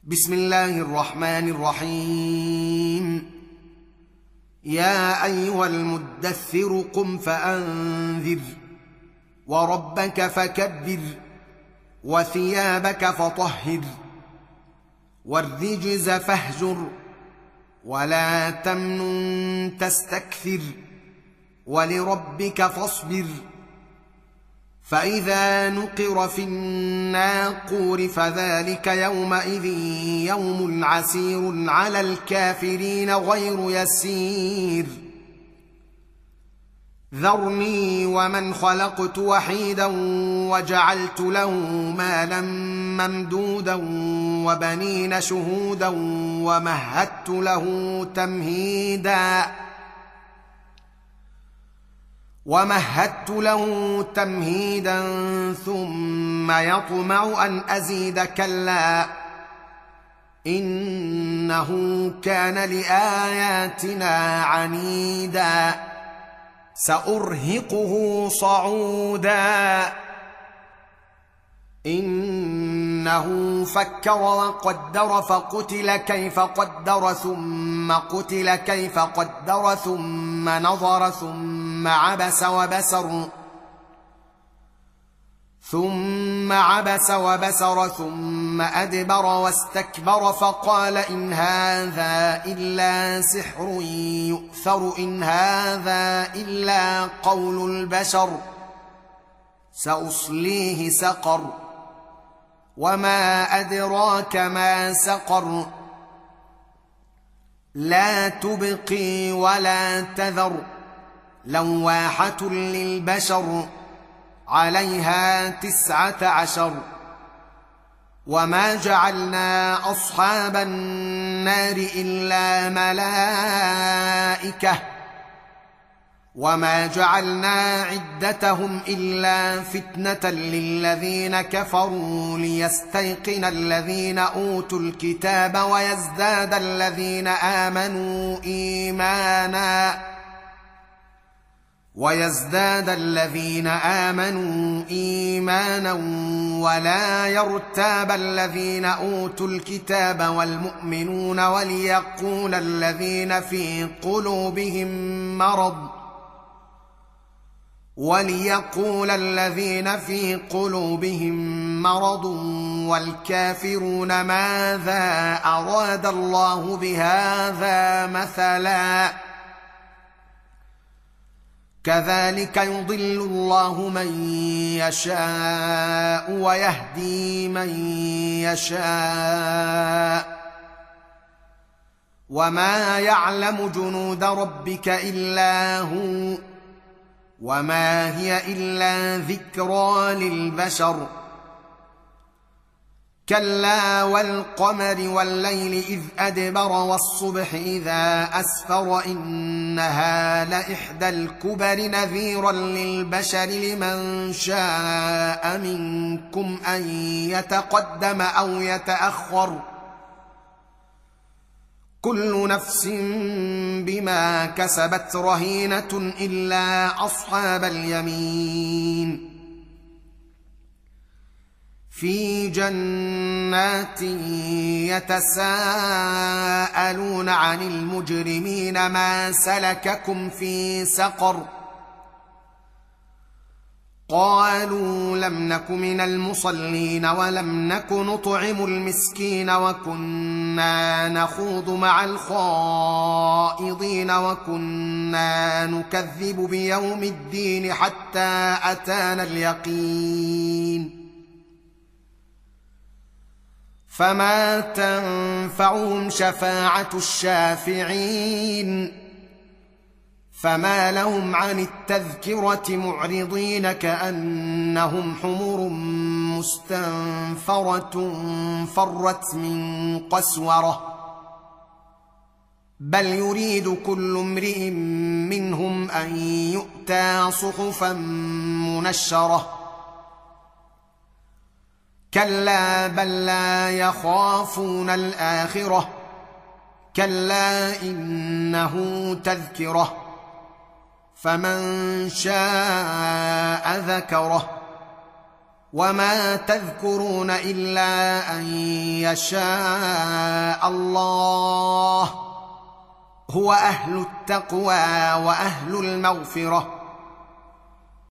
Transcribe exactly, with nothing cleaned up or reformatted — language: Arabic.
بسم الله الرحمن الرحيم. يا أيها المدثر قم فأنذر وربك فكبر وثيابك فطهر والرجز فاهجر ولا تمنن تستكثر ولربك فاصبر. فإذا نقر في الناقور فذلك يومئذ يوم عسير على الكافرين غير يسير. ذرني ومن خلقت وحيدا وجعلت له مالا ممدودا وبنين شهودا ومهدت له تمهيدا ومهدت له تمهيدا ثم يطمع أن أزيد كلا إنه كان لآياتنا عنيدا سأرهقه صعودا إنه فكر وقدر فقتل كيف قدر ثم قتل كيف قدر ثم نظر ثم عبس وبسر ثم عبس وبسر ثم أدبر واستكبر فقال إن هذا إلا سحر يؤثر إن هذا إلا قول البشر سأصليه سقر وما أدراك ما سقر لا تبقي ولا تذر لواحة للبشر عليها تسعة عشر. وما جعلنا أصحاب النار إلا ملائكة وما جعلنا عدتهم إلا فتنة للذين كفروا ليستيقن الذين أوتوا الكتاب ويزداد الذين آمنوا إيمانا ويزداد الذين آمنوا إيمانا ولا يرتاب الذين أوتوا الكتاب والمؤمنون وليقول الذين في قلوبهم مرض وليقول الذين في قلوبهم مرض والكافرون ماذا أراد الله بهذا مثلا كذلك يضل الله من يشاء ويهدي من يشاء وما يعلم جنود ربك إلا هو وما هي إلا ذكرى للبشر. كلا والقمر والليل إذ أدبر والصبح إذا أسفر إنها لإحدى الكبر نذيرا للبشر لمن شاء منكم أن يتقدم أو يتأخر كل نفس بما كسبت رهينة إلا أصحاب اليمين في جنات يتساءلون عن المجرمين ما سلككم في سقر قالوا لم نك من المصلين ولم نك نطعم المسكين وكنا نخوض مع الخائضين وكنا نكذب بيوم الدين حتى أتانا اليقين فما تنفعهم شفاعة الشافعين فما لهم عن التذكرة معرضين كأنهم حمر مستنفرة فرت من قسورة بل يريد كل امرئ منهم أن يؤتى صحفا منشرة كلا بل لا يخافون الآخرة كلا إنه تذكرة فمن شاء ذكره وما تذكرون الا ان يشاء الله، هو اهل التقوى واهل المغفره.